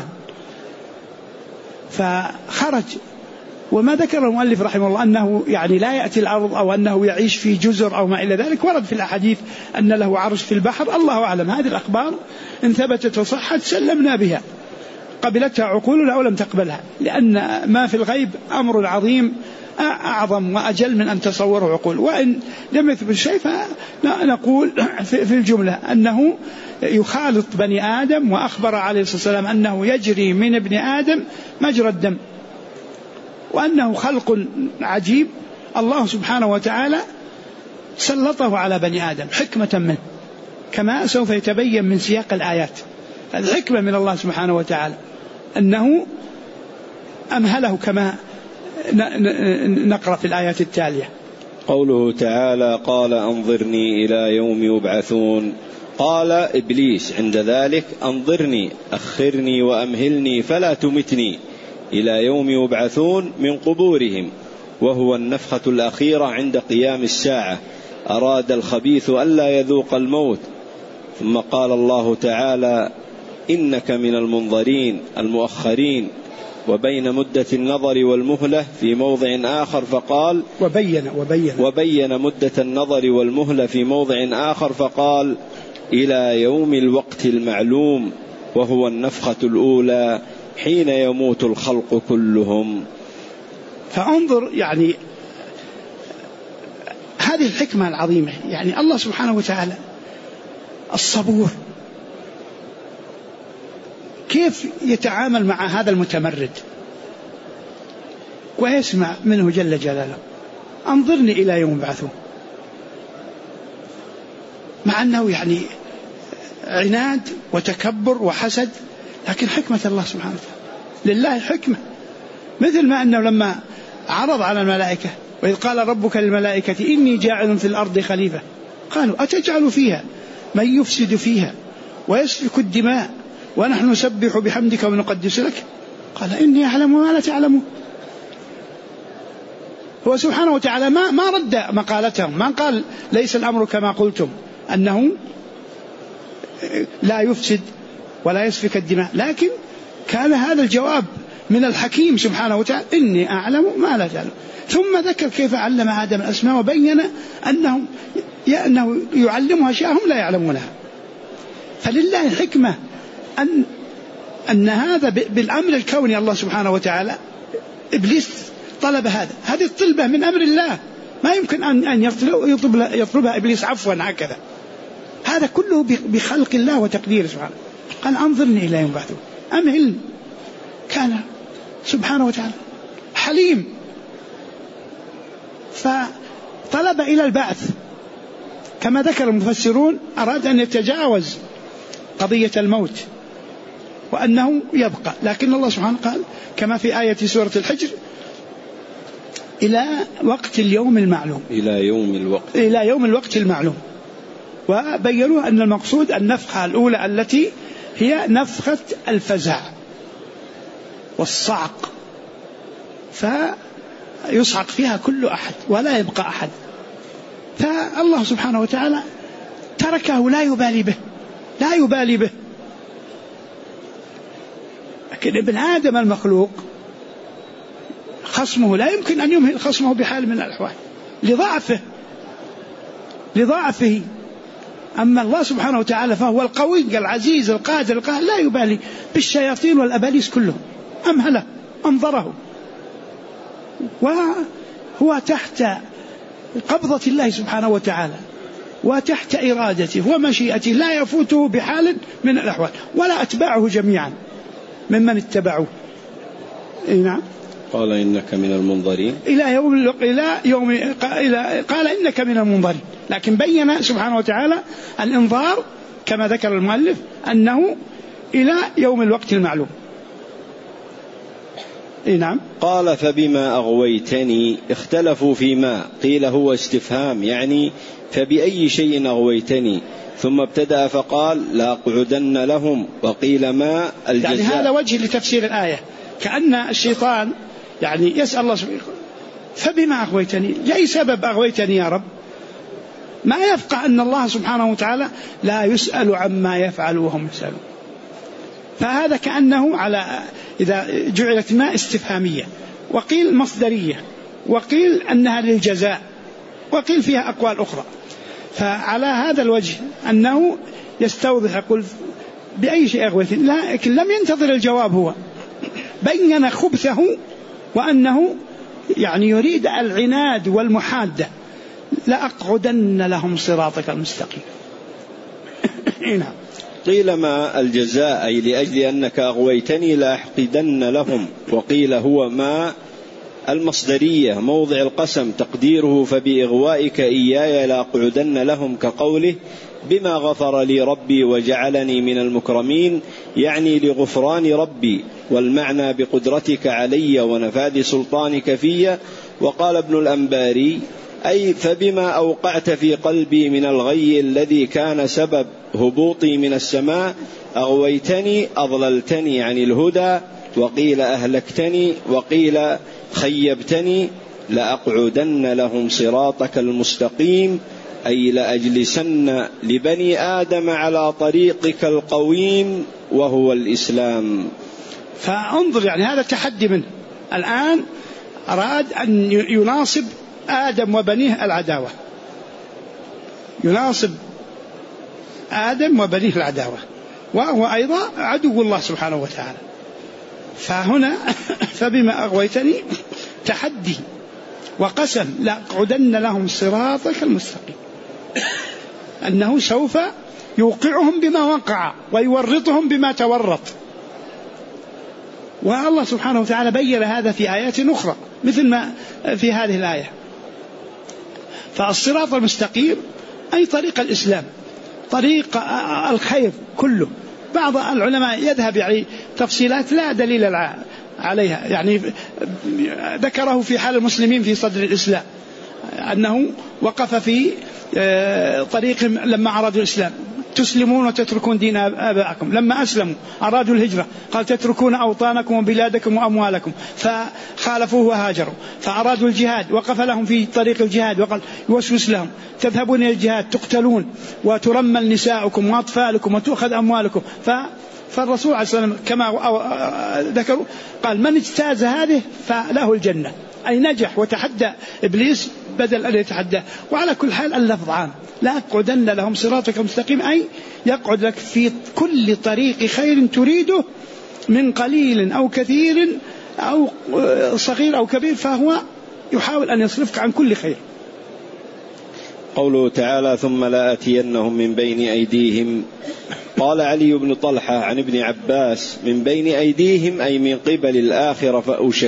فخرج. وما ذكر المؤلف رحمه الله أنه يعني لا يأتي الأرض أو أنه يعيش في جزر أو ما إلى ذلك، ورد في الأحاديث أن له عرش في البحر، الله أعلم. هذه الأخبار إن ثبتت وصحت سلمنا بها، قبلتها عقولنا أو لم تقبلها، لأن ما في الغيب أمر عظيم أعظم وأجل من أن تصوره عقول. وإن لم يثبت شيء فنقول في الجملة أنه يخالط بني آدم، وأخبر عليه الصلاة والسلام أنه يجري من ابن آدم مجرى الدم، وأنه خلق عجيب الله سبحانه وتعالى سلطه على بني آدم حكمة منه، كما سوف يتبين من سياق الآيات. الحكمة من الله سبحانه وتعالى أنه أمهله، كما نقرأ في الآيات التالية. قوله تعالى: قال أنظرني إلى يوم يبعثون. قال إبليس عند ذلك: أنظرني، أخرني وأمهلني فلا تمتني إلى يوم يبعثون من قبورهم، وهو النفخة الأخيرة عند قيام الساعة. أراد الخبيث ألا يذوق الموت. ثم قال الله تعالى: إنك من المنظرين المؤخرين. وبين مدة النظر والمهلة في موضع آخر فقال وبين مدة النظر والمهلة في موضع آخر فقال: إلى يوم الوقت المعلوم، وهو النفخة الأولى حين يموت الخلق كلهم. فانظر يعني هذه الحكمة العظيمة، يعني الله سبحانه وتعالى الصبور كيف يتعامل مع هذا المتمرد ويسمع منه جل جلاله: أنظرني إلى يوم يبعثون، مع أنه يعني عناد وتكبر وحسد، لكن حكمة الله سبحانه وتعالى، لله حكمة. مثل ما أنه لما عرض على الملائكة: وإذ قال ربك للملائكة إني جاعل في الأرض خليفة قالوا أتجعل فيها من يفسد فيها ويسفك الدماء ونحن نسبح بحمدك ونقدس لك قال إني أعلم ما لا تعلمون. هو سبحانه وتعالى ما رد مقالتهم، ما قال ليس الأمر كما قلتم أنه لا يفسد ولا يسفك الدماء، لكن كان هذا الجواب من الحكيم سبحانه وتعالى: إني أعلم ما لا تعلم. ثم ذكر كيف علم آدم الأسماء وبين أنه يعلمها أشياء هم لا يعلمونها. فلله الحكمة أن هذا بالأمر الكوني الله سبحانه وتعالى. إبليس طلب هذه الطلبة من أمر الله، ما يمكن أن يطلبها إبليس عفوا هكذا. هذا كله بخلق الله وتقديره سبحانه. قال أنظرني إلى يوم بعثون. أمهل. كان سبحانه وتعالى حليم، فطلب إلى البعث. كما ذكر المفسرون أراد أن يتجاوز قضية الموت وأنه يبقى، لكن الله سبحانه قال كما في آية سورة الحجر: إلى وقت اليوم المعلوم، إلى يوم الوقت المعلوم. وبينوا أن المقصود النفخة الأولى التي هي نفخة الفزع والصعق، فيصعق فيها كل أحد ولا يبقى أحد. فالله سبحانه وتعالى تركه لا يبالي به. لكن ابن آدم المخلوق خصمه لا يمكن أن يمهل خصمه بحال من الأحوال لضعفه. أما الله سبحانه وتعالى فهو القوي العزيز القادر القاهر، لا يبالي بالشياطين والأباليس كلهم، أمهله أنظره، وهو تحت قبضة الله سبحانه وتعالى وتحت إرادته ومشيئته، لا يفوته بحال من الأحوال، ولا أتباعه جميعا ممن اتبعوه. نعم. قال إنك من المنظرين قال إنك من المنظرين، لكن بين سبحانه وتعالى الإنظار كما ذكر المؤلف أنه إلى يوم الوقت المعلوم. نعم. قال فبما أغويتني اختلفوا فيما قيل هو استفهام، يعني فبأي شيء أغويتني، ثم ابتدأ فقال لأقعدن لهم، وقيل ما الجزاء. يعني هذا وجه لتفسير الآية، كأن الشيطان يعني يسأل الله سبحانه فبما أغويتني، لأي سبب أغويتني يا رب؟ ما يفقه أن الله سبحانه وتعالى لا يسأل عما يفعل وهم يسألون. فهذا كأنه على إذا جعلت ما استفهامية، وقيل مصدرية، وقيل أنها للجزاء، وقيل فيها أقوال أخرى. فعلى هذا الوجه أنه يستوضح يقول بأي شيء أغويتني، لكن لم ينتظر الجواب، هو بين خبثه وأنه يعني يريد العناد والمحادة. لأقعدن لهم صراطك المستقيم. نعم. قيل ما الجزاء أي لأجل أنك أغويتني لأحقدن لهم، وقيل هو ما المصدرية موضع القسم تقديره فبإغوائك إياي لأقعدن لهم، كقوله بما غفر لي ربي وجعلني من المكرمين، يعني لغفران ربي، والمعنى بقدرتك علي ونفاذ سلطانك في. وقال ابن الأنباري أي فبما أوقعت في قلبي من الغي الذي كان سبب هبوطي من السماء أغويتني أضللتني عن الهدى، وقيل أهلكتني، وقيل خيبتني. لأقعدن لهم صراطك المستقيم أي لأجلسن لبني آدم على طريقك القويم وهو الإسلام. فانظر، يعني هذا تحدي منه. الآن أراد أن يناصب آدم وبنيه العداوة، يناصب آدم وبنيه العداوة، وهو أيضا عدو الله سبحانه وتعالى. فهنا فبما أغويتني تحدي وقسم لأقعدن لهم صراطك المستقيم، أنه سوف يوقعهم بما وقع ويورطهم بما تورط. والله سبحانه وتعالى بين هذا في آيات أخرى مثل ما في هذه الآية. فالصراط المستقيم أي طريق الإسلام، طريق الخير كله. بعض العلماء يذهب يعني تفصيلات لا دليل عليها، يعني ذكره في حال المسلمين في صدر الإسلام، أنه وقف في طريقهم لما أرادوا الإسلام: تسلمون وتتركون دين آبائكم. لما أسلموا أرادوا الهجرة قال: تتركون أوطانكم وبلادكم وأموالكم، فخالفوه وهاجروا. فأرادوا الجهاد وقف لهم في طريق الجهاد وقال يوسوس لهم: تذهبون إلى الجهاد تقتلون وترمل نساؤكم وأطفالكم وتؤخذ أموالكم. فالرسول عليه الصلاة والسلام كما ذكروا قال: من اجتاز هذه فله الجنة، أي نجح وتحدى إبليس بدل أن يتحدى. وعلى كل حال اللفظ عام: لا أقعدن لهم صراطك المستقيم، أي يقعد لك في كل طريق خير تريده من قليل أو كثير أو صغير أو كبير، فهو يحاول أن يصرفك عن كل خير. قوله تعالى: ثم لآتينهم من بين أيديهم. قال علي بن طلحة عن ابن عباس: من بين أيديهم أي من قبل الآخرة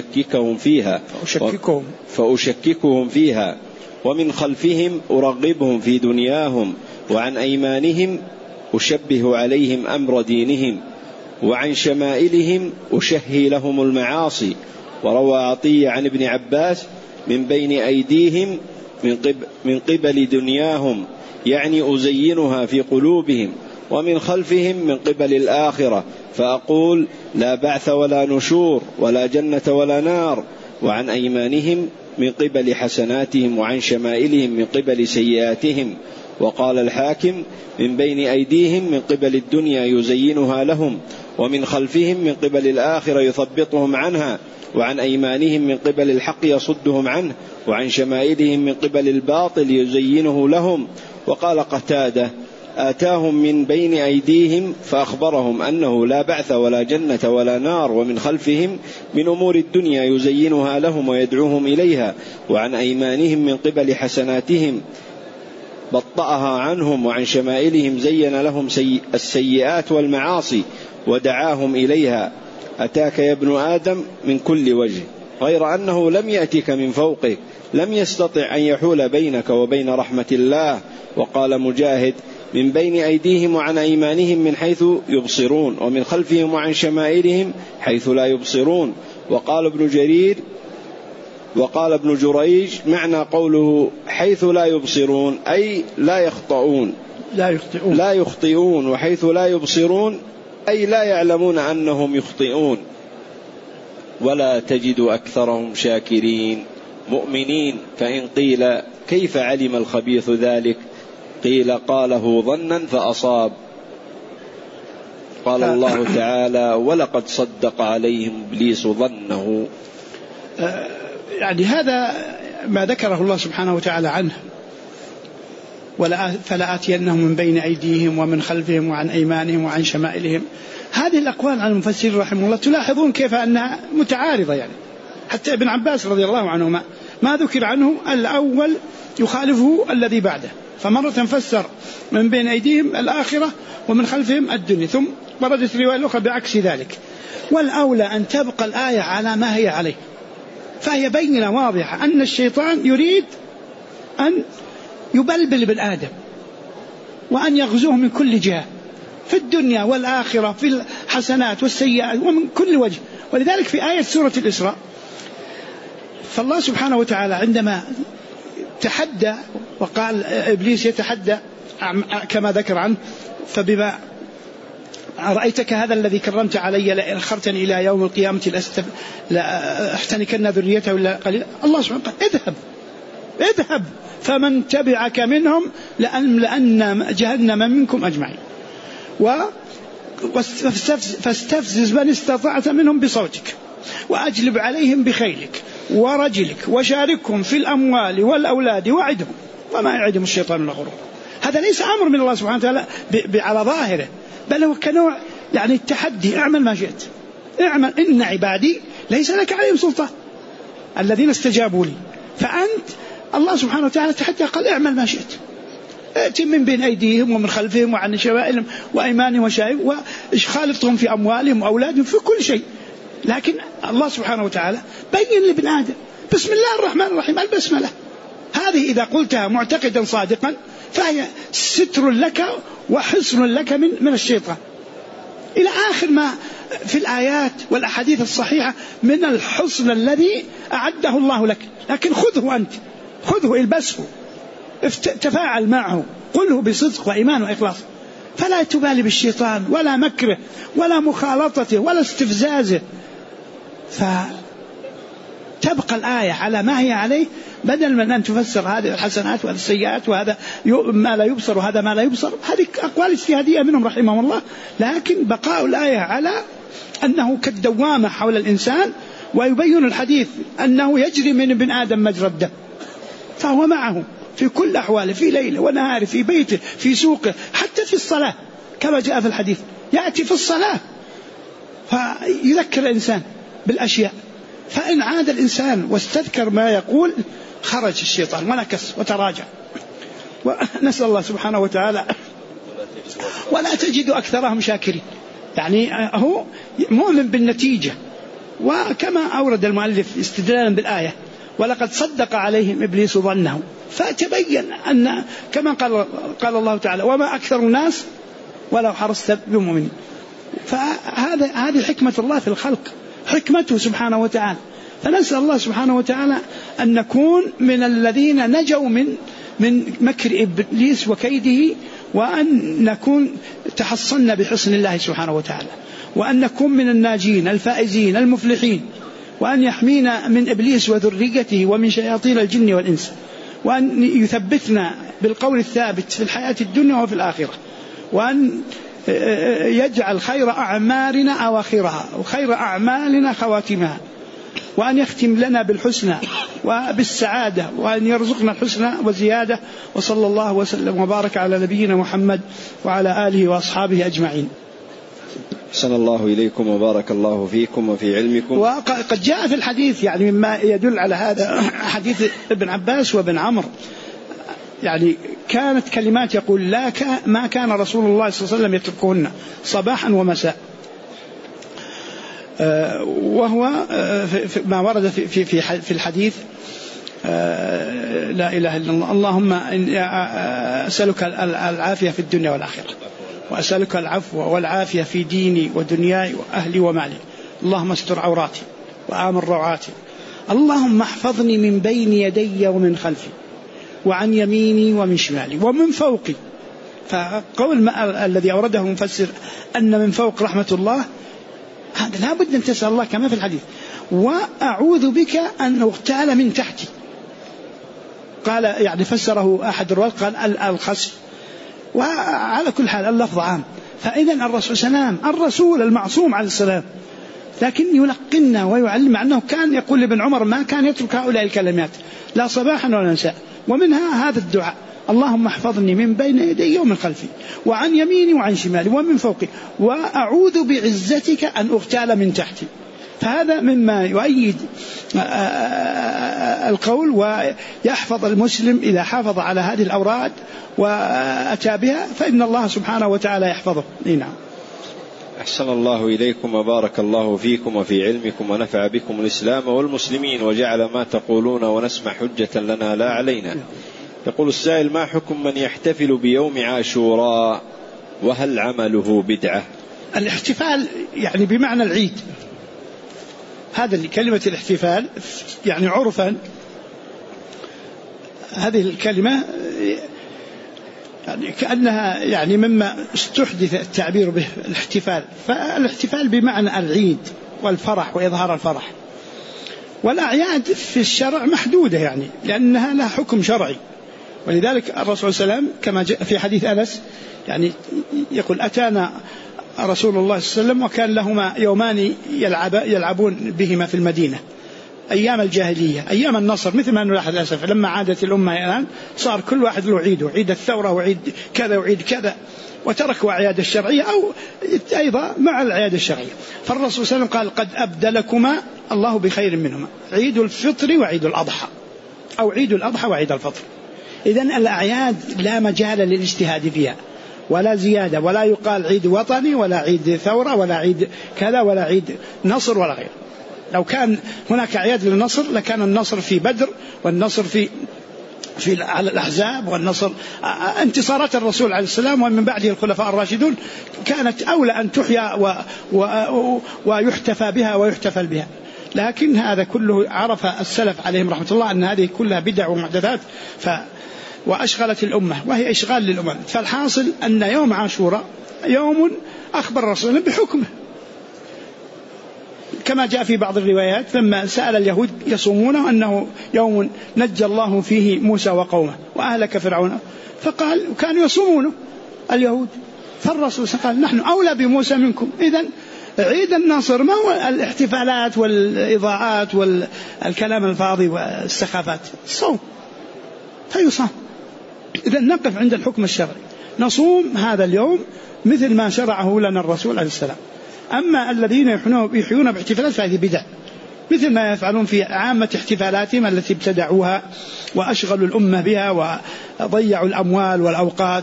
فأشككهم فيها، ومن خلفهم أرغبهم في دنياهم، وعن أيمانهم أشبه عليهم أمر دينهم، وعن شمائلهم أشهي لهم المعاصي. وروى عطية عن ابن عباس: من بين أيديهم من قبل دنياهم، يعني أزينها في قلوبهم، ومن خلفهم من قبل الآخرة، فأقول: لا بعث ولا نشور ولا جنة ولا نار. وعن أيمانهم من قبل حسناتهم، وعن شمائلهم من قبل سيئاتهم. وقال الحاكم: من بين أيديهم من قبل الدنيا يزينها لهم، ومن خلفهم من قبل الآخرة يثبطهم عنها، وعن أيمانهم من قبل الحق يصدهم عنه، وعن شمائلهم من قبل الباطل يزينه لهم. وقال قتادة: آتاهم من بين أيديهم فأخبرهم أنه لا بعث ولا جنة ولا نار، ومن خلفهم من أمور الدنيا يزينها لهم ويدعوهم إليها، وعن أيمانهم من قبل حسناتهم بطأها عنهم، وعن شمائلهم زين لهم السيئات والمعاصي ودعاهم إليها. أتاك يا ابن آدم من كل وجه، غير أنه لم يأتك من فوقك، لم يستطع أن يحول بينك وبين رحمة الله. وقال مجاهد: من بين أيديهم وعن أيمانهم من حيث يبصرون، ومن خلفهم وعن شمائلهم حيث لا يبصرون. وقال ابن جريج: معنى قوله حيث لا يبصرون أي لا يخطئون، وحيث لا يبصرون أي لا يعلمون أنهم يخطئون. ولا تجد أكثرهم شاكرين مؤمنين، فإن قيل كيف علم الخبيث ذلك؟ قيل قاله ظنا فأصاب. قال الله تعالى: ولقد صدق عليهم إبليس ظنه. يعني هذا ما ذكره الله سبحانه وتعالى عنه: فلآتينهم من بين أيديهم ومن خلفهم وعن أيمانهم وعن شمائلهم. هذه الأقوال عن المفسرين رحمه الله تلاحظون كيف أنها متعارضة، يعني حتى ابن عباس رضي الله عنهما ما ذكر عنه الأول يخالفه الذي بعده، فمرة فسر من بين أيديهم الآخرة ومن خلفهم الدنيا، ثم وردت الرواية الأخرى بعكس ذلك. والأولى أن تبقى الآية على ما هي عليه، فهي بينة واضحة أن الشيطان يريد أن يبلبل بالآدم وأن يغزوه من كل جهة في الدنيا والآخرة، في الحسنات والسيئات ومن كل وجه. ولذلك في آية سورة الإسراء فالله سبحانه وتعالى عندما تحدى وقال إبليس يتحدى كما ذكر عنه: فبما رأيتك هذا الذي كرمت علي لئن أخرتني إلى يوم القيامة لأحتنكن ذريته إلا قليلا. الله سبحانه وتعالى: اذهب فمن تبعك منهم لأن جهنم منكم أجمعين، فاستفزز من استطعت منهم بصوتك وأجلب عليهم بخيلك ورجلك وشاركهم في الأموال والأولاد وعدهم وما يعدهم الشيطان من غرور. هذا ليس أمر من الله سبحانه وتعالى على ظاهره، بل هو كنوع يعني التحدي: اعمل ما شئت، اعمل، إن عبادي ليس لك عليهم سلطان الذين استجابوا لي. فأنت الله سبحانه وتعالى تحدى قال: اعمل ما شئت، ائت من بين أيديهم ومن خلفهم وعن شمائلهم وأيمانهم وشائهم وخالطهم في أموالهم وأولادهم في كل شيء. لكن الله سبحانه وتعالى بين لابن آدم: بسم الله الرحمن الرحيم، البسملة هذه إذا قلتها معتقدا صادقا فهي ستر لك وحصن لك من الشيطان. إلى آخر ما في الآيات والأحاديث الصحيحة من الحسن الذي أعده الله لك. لكن خذه أنت، خذه البسه، تفاعل معه، قله بصدق وإيمان وإخلاص، فلا تبالي بالشيطان ولا مكره ولا مخالطته ولا استفزازه، فتبقى الآية على ما هي عليه، بدل من أن تفسر هذه الحسنات وهذه السيئات وهذا ما لا يبصر وهذا ما لا يبصر. هذه أقوال اجتهادية منهم رحمهم الله، لكن بقاء الآية على أنه كالدوامة حول الإنسان، ويبين الحديث أنه يجري من ابن آدم مجرى الدم، فهو معه في كل أحواله، في ليله ونهاره، في بيته، في سوقه، حتى في الصلاة كما جاء في الحديث، يأتي في الصلاة فيذكر الإنسان بالأشياء، فإن عاد الإنسان واستذكر ما يقول خرج الشيطان ونكس وتراجع. ونسأل الله سبحانه وتعالى ولا تجد أكثرهم شاكرين، يعني هو مؤمن بالنتيجة. وكما أورد المؤلف استدلالا بالآية ولقد صدق عليهم إبليس ظنه، فتبين أن كما قال الله تعالى وما أكثر الناس ولو حرصت بمؤمنين. فهذه حكمة الله في الخلق، حكمته سبحانه وتعالى. فنسأل الله سبحانه وتعالى أن نكون من الذين نجوا من مكر إبليس وكيده، وأن نكون تحصلنا بحسن الله سبحانه وتعالى، وأن نكون من الناجين الفائزين المفلحين، وأن يحمينا من إبليس وذريته ومن شياطين الجن والإنس، وأن يثبتنا بالقول الثابت في الحياة الدنيا وفي الآخرة، وأن يجعل خير أعمارنا أواخرها وخير أعمالنا خواتمها، وأن يختم لنا بالحسنى وبالسعادة، وأن يرزقنا الحسنى وزيادة. وصلى الله وسلم وبارك على نبينا محمد وعلى آله وأصحابه أجمعين. أحسن الله إليكم وبارك الله فيكم وفي علمكم. وقد جاء في الحديث يعني مما يدل على هذا حديث ابن عباس وابن عمرو، يعني كانت كلمات يقول ما كان رسول الله صلى الله عليه وسلم يتركهن صباحا ومساء، وهو ما ورد في الحديث لا إله إلا الله، اللهم أسألك العافية في الدنيا والآخرة، وأسألك العفو والعافية في ديني ودنياي وأهلي ومالي، اللهم استر عوراتي وآمن روعاتي، اللهم احفظني من بين يدي ومن خلفي وعن يميني ومن شمالي ومن فوقي. فقول الذي أورده مفسر أن من فوق رحمة الله، هذا لا بد أن تسأل الله كما في الحديث. وأعوذ بك أن أغتال من تحتي، قال يعني فسره أحد الرواة قال الخسف. وعلى كل حال اللفظ عام، فإذا الرسول سلام الرسول المعصوم عليه السلام، لكن يلقنا ويعلم أنه كان يقول لابن عمر ما كان يترك هؤلاء الكلمات لا صباحا ولا مساء، ومنها هذا الدعاء اللهم احفظني من بين يدي ومن خلفي وعن يميني وعن شمالي ومن فوقي وأعوذ بعزتك أن أغتال من تحتي. فهذا مما يؤيد القول، ويحفظ المسلم إذا حافظ على هذه الأوراد وأتى بها فإن الله سبحانه وتعالى يحفظه. نعم. أحسن الله إليكم وبارك الله فيكم وفي علمكم ونفع بكم الإسلام والمسلمين وجعل ما تقولون ونسمع حجة لنا لا علينا. يقول السائل: ما حكم من يحتفل بيوم عاشوراء وهل عمله بدعة؟ الاحتفال يعني بمعنى العيد، هذا كلمة الاحتفال يعني عرفا هذه الكلمة يعني كأنها يعني مما استحدث التعبير به الاحتفال. فالاحتفال بمعنى العيد والفرح وإظهار الفرح، والأعياد في الشرع محدودة يعني لأنها لها حكم شرعي. ولذلك الرسول صلى الله عليه وسلم كما جاء في حديث أنس يعني يقول: أتانا رسول الله صلى الله عليه وسلم وكان لهما يومان يلعبون بهما في المدينة أيام الجاهلية، أيام النصر، مثل ما نلاحظ للأسف لما عادت الأمة الآن صار كل واحد له عيده، عيد الثورة وعيد كذا وعيد كذا، وتركوا أعياد الشرعية أو أيضا مع الأعياد الشرعية. فالرسول صلى الله عليه وسلم قال: قد أبدلكما الله بخير منهما، عيد الفطر وعيد الأضحى، أو عيد الأضحى وعيد الفطر. إذن الأعياد لا مجال للاجتهاد فيها ولا زيادة، ولا يقال عيد وطني ولا عيد ثورة ولا عيد كذا ولا عيد نصر ولا غيره. لو كان هناك أعياد للنصر لكان النصر في بدر والنصر في على الأحزاب والنصر. انتصارات الرسول عليه السلام ومن بعده الخلفاء الراشدون كانت أولى أن تحيا ويحتفى بها ويحتفل بها، لكن هذا كله عرف السلف عليهم رحمة الله أن هذه كلها بدع ومحدثات وأشغلت الأمة وهي إشغال للأمة. فالحاصل أن يوم عاشوراء يوم أخبر الرسول بحكمه كما جاء في بعض الروايات، لما سأل اليهود يصومونه أنه يوم نجى الله فيه موسى وقومه وأهلك فرعون، فقال كانوا يصومونه اليهود، فالرسول قال نحن أولى بموسى منكم. إذن عيد النصر ما هو الاحتفالات والإضاءات والكلام الفاضي والسخافات، الصوم فيصام. إذن نقف عند الحكم الشرعي، نصوم هذا اليوم مثل ما شرعه لنا الرسول عليه السلام. أما الذين يحيون باحتفالات فهذه بدع، مثل ما يفعلون في عامة احتفالاتهم التي ابتدعوها وأشغلوا الأمة بها وضيعوا الأموال والأوقات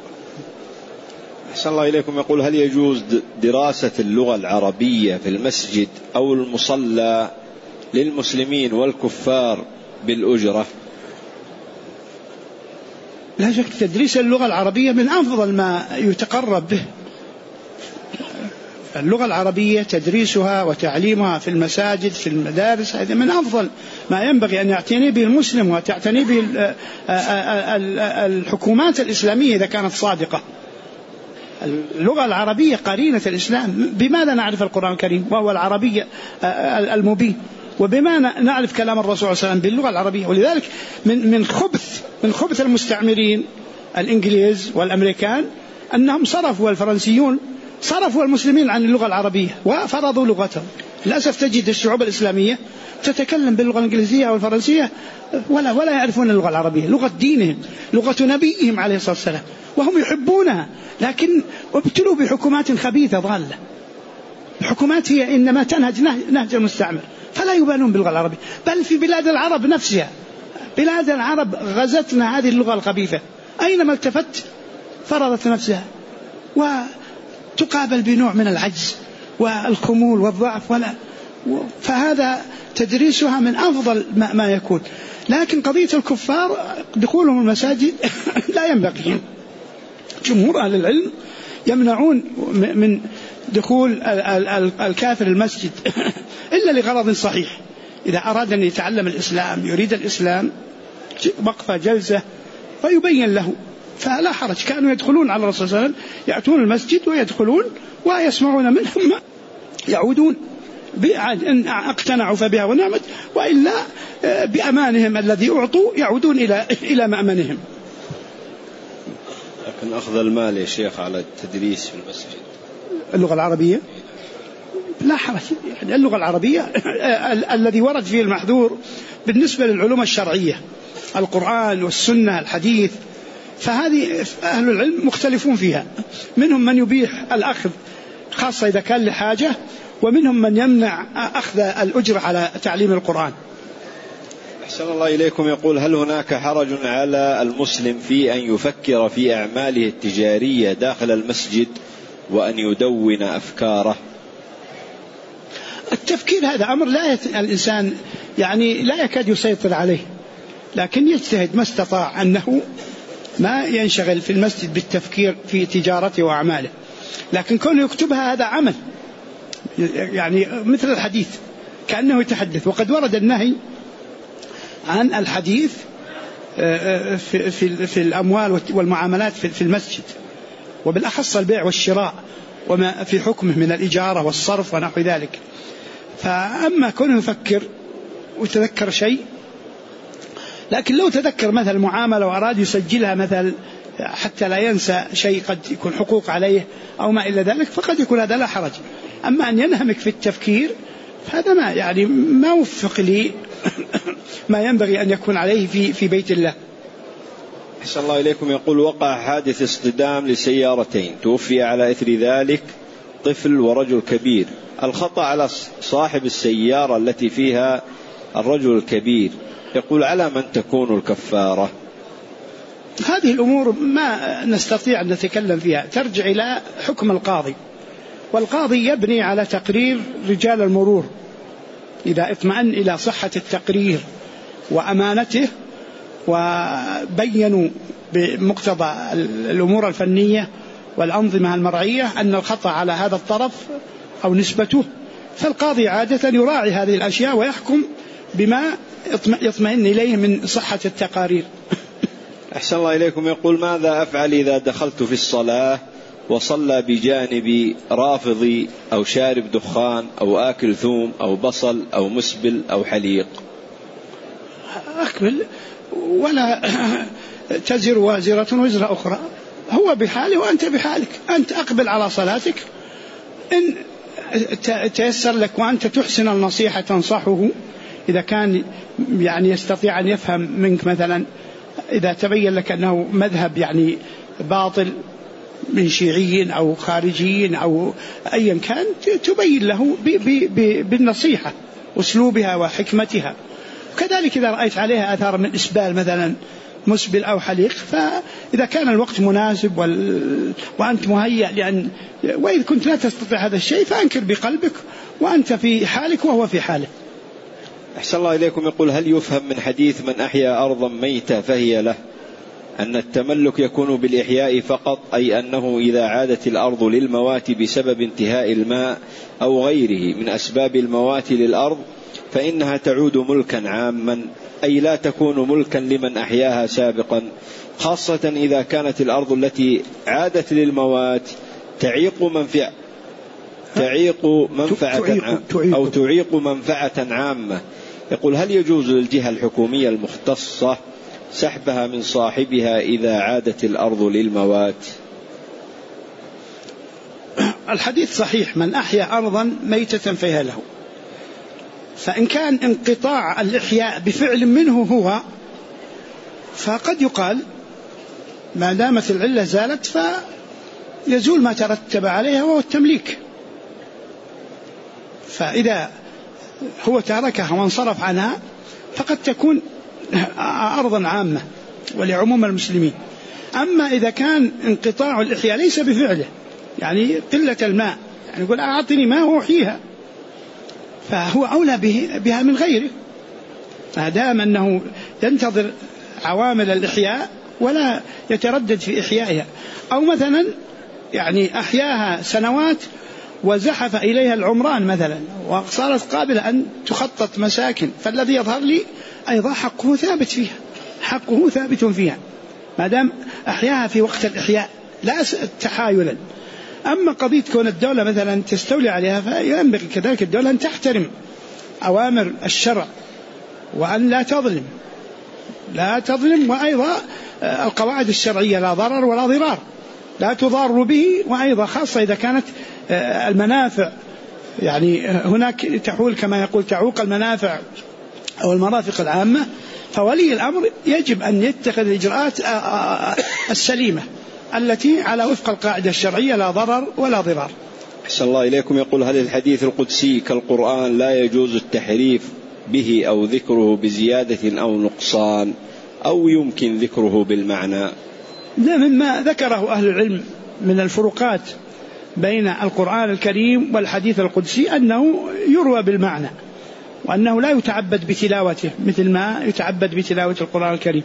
أحسن الله إليكم. يقول هل يجوز دراسة اللغة العربية في المسجد أو المصلى للمسلمين والكفار بالأجرة؟ لا شك تدريس اللغة العربية من أفضل ما يتقرب به. اللغة العربية تدريسها وتعليمها في المساجد في المدارس هذا من أفضل ما ينبغي أن يعتني به المسلم وتعتني به الحكومات الإسلامية إذا كانت صادقة. اللغة العربية قرينة الإسلام. بماذا نعرف القرآن الكريم وهو العربية المبين، وبما نعرف كلام الرسول صلى الله عليه وسلم باللغة العربية. ولذلك من خبث المستعمرين الإنجليز والأمريكان أنهم صرفوا الفرنسيون صرفوا المسلمين عن اللغة العربية وفرضوا لغتهم. للأسف تجد الشعوب الإسلامية تتكلم باللغة الإنجليزية أو الفرنسية ولا يعرفون اللغة العربية، لغة دينهم، لغة نبيهم عليه الصلاة والسلام، وهم يحبونها، لكن ابتلوا بحكومات خبيثة ضالة. الحكومات هي إنما تنهج نهج المستعمر، فلا يبالون باللغة العربية. بل في بلاد العرب نفسها، بلاد العرب غزتنا هذه اللغة الخبيثة، أينما التفت فرضت نفسها وتقابل بنوع من العجز والخمول والضعف فهذا تدريسها من أفضل ما يكون. لكن قضية الكفار دخولهم المساجد لا ينبغي. جمهور أهل العلم يمنعون من دخول الكافر المسجد إلا لغرض صحيح. إذا أراد أن يتعلم الإسلام يريد الإسلام وقفة جلسة فيبين له فلا حرج. كانوا يدخلون على الرسول صلى الله عليه وسلم، يأتون المسجد ويدخلون ويسمعون منهم يعودون إن اقتنعوا فبها ونعمت، وإلا بأمانهم الذي أعطوا يعودون إلى مأمنهم. لكن أخذ المال يا شيخ على التدريس في المسجد اللغة العربية لا حرج. يعني اللغة العربية الذي ورد فيه المحذور بالنسبة للعلوم الشرعية القرآن والسنة الحديث، فهذه أهل العلم مختلفون فيها. منهم من يبيح الأخذ خاصة إذا كان لحاجة، ومنهم من يمنع أخذ الأجر على تعليم القرآن. أحسن الله إليكم. يقول هل هناك حرج على المسلم في أن يفكر في أعماله التجارية داخل المسجد وأن يدون أفكاره؟ التفكير هذا أمر الإنسان يعني لا يكاد يسيطر عليه، لكن يجتهد ما استطاع أنه ما ينشغل في المسجد بالتفكير في تجارته وأعماله. لكن كونه يكتبها هذا عمل، يعني مثل الحديث كأنه يتحدث. وقد ورد النهي عن الحديث في الأموال والمعاملات في المسجد، وبالأخص البيع والشراء وما في حكمه من الإجارة والصرف ونحو ذلك. فأما كونه يفكر وتذكر شيء، لكن لو تذكر مثل معاملة وأراد يسجلها مثل حتى لا ينسى شيء قد يكون حقوق عليه أو ما إلى ذلك فقد يكون هذا لا حرج. أما أن ينهمك في التفكير هذا ما وفق لي ما ينبغي أن يكون عليه في بيت الله. أحسن الله إليكم. يقول وقع حادث اصطدام لسيارتين، توفي على إثر ذلك طفل ورجل كبير. الخطأ على صاحب السيارة التي فيها الرجل الكبير. يقول على من تكون الكفارة؟ هذه الأمور ما نستطيع أن نتكلم فيها، ترجع إلى حكم القاضي، والقاضي يبني على تقرير رجال المرور. إذا اطمأن إلى صحة التقرير وأمانته وبينوا بمقتضى الأمور الفنية والأنظمة المرعية أن الخطأ على هذا الطرف أو نسبته، فالقاضي عادة يراعي هذه الأشياء ويحكم بما يطمئن إليه من صحة التقارير. أحسن الله إليكم. يقول: ماذا أفعل إذا دخلت في الصلاة وصلى بجانبي رافضي أو شارب دخان أو آكل ثوم أو بصل أو مسبل أو حليق؟ أقبل ولا تزر وازرة وزر أخرى، هو بحاله وأنت بحالك، أنت أقبل على صلاتك، إن تيسر لك وأنت تحسن النصيحة تنصحه إذا كان يعني يستطيع أن يفهم منك، مثلا إذا تبين لك أنه مذهب يعني باطل من شيعي أو خارجي أو أيا كان، تبين له بالنصيحة أسلوبها وحكمتها. وكذلك إذا رأيت عليها آثار من إسبال مثلا مسبل أو حليق، فإذا كان الوقت مناسب وأنت مهيأ لأن، وإذا كنت لا تستطيع هذا الشيء فأنكر بقلبك وأنت في حالك وهو في حاله. أحسن الله إليكم. يقول: هل يفهم من حديث من أحيا أرضا ميتة فهي له أن التملك يكون بالإحياء فقط، أي أنه إذا عادت الأرض للموات بسبب انتهاء الماء أو غيره من أسباب الموات للأرض فإنها تعود ملكا عاما، أي لا تكون ملكا لمن أحياها سابقا، خاصة إذا كانت الأرض التي عادت للموات تعيق منفعة عامة. يقول: هل يجوز للجهة الحكومية المختصة سحبها من صاحبها إذا عادت الأرض للموات؟ الحديث صحيح: من أحيا أرضا ميتة فهي له. فإن كان انقطاع الإحياء بفعل منه هو، فقد يقال ما دامت العلة زالت فيزول ما ترتب عليها وهو التمليك. فإذا هو تركها وانصرف عنها فقد تكون أرضا عامة ولعموم المسلمين. أما إذا كان انقطاع الإحياء ليس بفعله، يعني قلة الماء، يعني يقول أعطني ماء وأحييها، فهو أولى بها من غيره، ما دام أنه ينتظر عوامل الإحياء ولا يتردد في إحيائها. أو مثلا يعني أحياها سنوات وزحف إليها العمران مثلا وصارت قابلة أن تخطط مساكن، فالذي يظهر لي أيضا حقه ثابت فيها ما دام أحياها في وقت الإحياء لا تحايلا. أما قضية كون الدولة مثلا تستولي عليها، فينبغي كذلك الدولة أن تحترم أوامر الشرع وأن لا تظلم، وأيضا القواعد الشرعية لا ضرر ولا ضرار، لا تضار به، وأيضا خاصة إذا كانت المنافع يعني هناك تحول كما يقول تعوق المنافع أو المرافق العامة، فولي الأمر يجب أن يتخذ الإجراءات السليمة التي على وفق القاعدة الشرعية لا ضرر ولا ضرار. أحسن الله إليكم. يقول: هل الحديث القدسي كالقرآن لا يجوز التحريف به أو ذكره بزيادة أو نقصان، أو يمكن ذكره بالمعنى؟ لا، مما ذكره أهل العلم من الفروقات بين القرآن الكريم والحديث القدسي أنه يروى بالمعنى، وأنه لا يتعبد بتلاوته مثل ما يتعبد بتلاوة القرآن الكريم،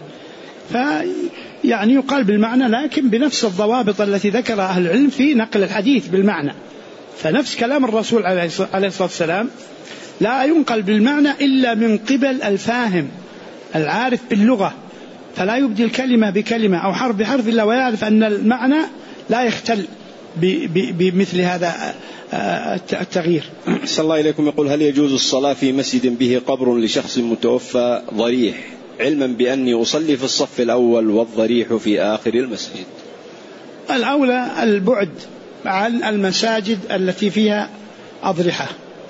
فيعني يقال بالمعنى لكن بنفس الضوابط التي ذكرها أهل العلم في نقل الحديث بالمعنى. فنفس كلام الرسول عليه الصلاة والسلام لا ينقل بالمعنى إلا من قبل الفاهم العارف باللغة، فلا يبدي الكلمة بكلمة أو حرف بحرف إلا ويعرف أن المعنى لا يختل بمثل هذا التغيير. صلى الله إليكم. يقول: هل يجوز الصلاة في مسجد به قبر لشخص متوفى ضريح، علما بأني أصلي في الصف الأول والضريح في آخر المسجد؟ الأولى البعد عن المساجد التي فيها أضرحة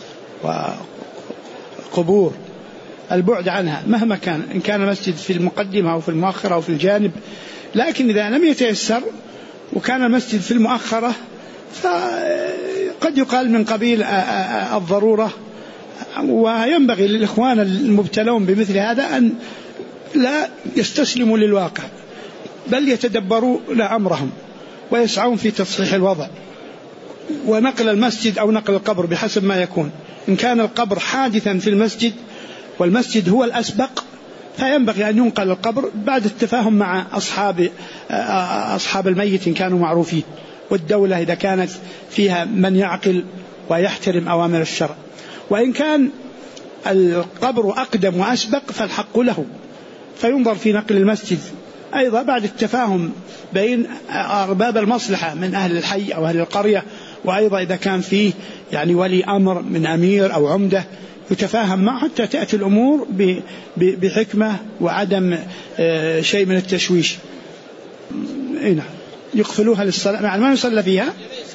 وقبور، البعد عنها مهما كان، إن كان المسجد في المقدمة أو في المؤخرة أو في الجانب. لكن إذا لم يتيسر وكان المسجد في المؤخرة فقد يقال من قبيل الضرورة. وينبغي للإخوان المبتلون بمثل هذا أن لا يستسلموا للواقع، بل يتدبروا أمرهم ويسعون في تصحيح الوضع ونقل المسجد أو نقل القبر بحسب ما يكون. إن كان القبر حادثا في المسجد والمسجد هو الأسبق فينبغي أن ينقل القبر بعد التفاهم مع أصحاب الميت إن كانوا معروفين، والدولة إذا كانت فيها من يعقل ويحترم أوامر الشرع. وإن كان القبر أقدم وأسبق فالحق له، فينظر في نقل المسجد أيضا بعد التفاهم بين أرباب المصلحة من أهل الحي أو أهل القرية، وأيضا إذا كان فيه يعني ولي أمر من أمير أو عمدة يتفاهم معه حتى تأتي الأمور بحكمة وعدم شيء من التشويش. يقفلوها للصلاة يعني ما يصلى فيها.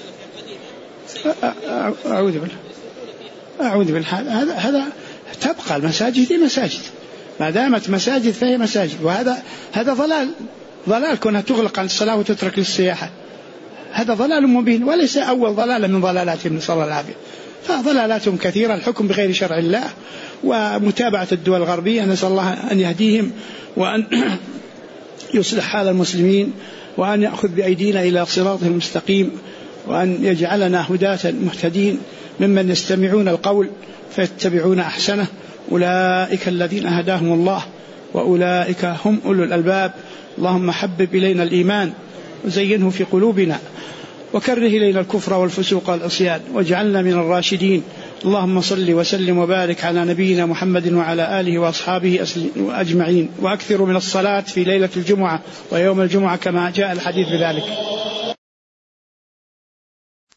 أعوذ بالله هذا تبقى المساجد مساجد، ما دامت مساجد فهي مساجد، وهذا ضلال كونها تغلق عن الصلاة وتترك للسياحة، هذا ضلال مبين وليس أول ضلال من ضلالاتهم نسأل الله العافية. فضلالاتهم كثيرة، الحكم بغير شرع الله ومتابعة الدول الغربية، نسأل الله أن يهديهم وأن يصلح حال المسلمين وأن يأخذ بأيدينا إلى صراطه المستقيم، وأن يجعلنا هداة مهتدين ممن يستمعون القول فيتبعون أحسنه. أولئك الذين هداهم الله وأولئك هم أولو الألباب. اللهم حبب إلينا الإيمان وزينه في قلوبنا وكره إلينا الكفر والفسوق والعصيان واجعلنا من الراشدين. اللهم صل وسلم وبارك على نبينا محمد وعلى آله وأصحابه أجمعين، وأكثروا من الصلاة في ليلة الجمعة ويوم الجمعة كما جاء الحديث بذلك.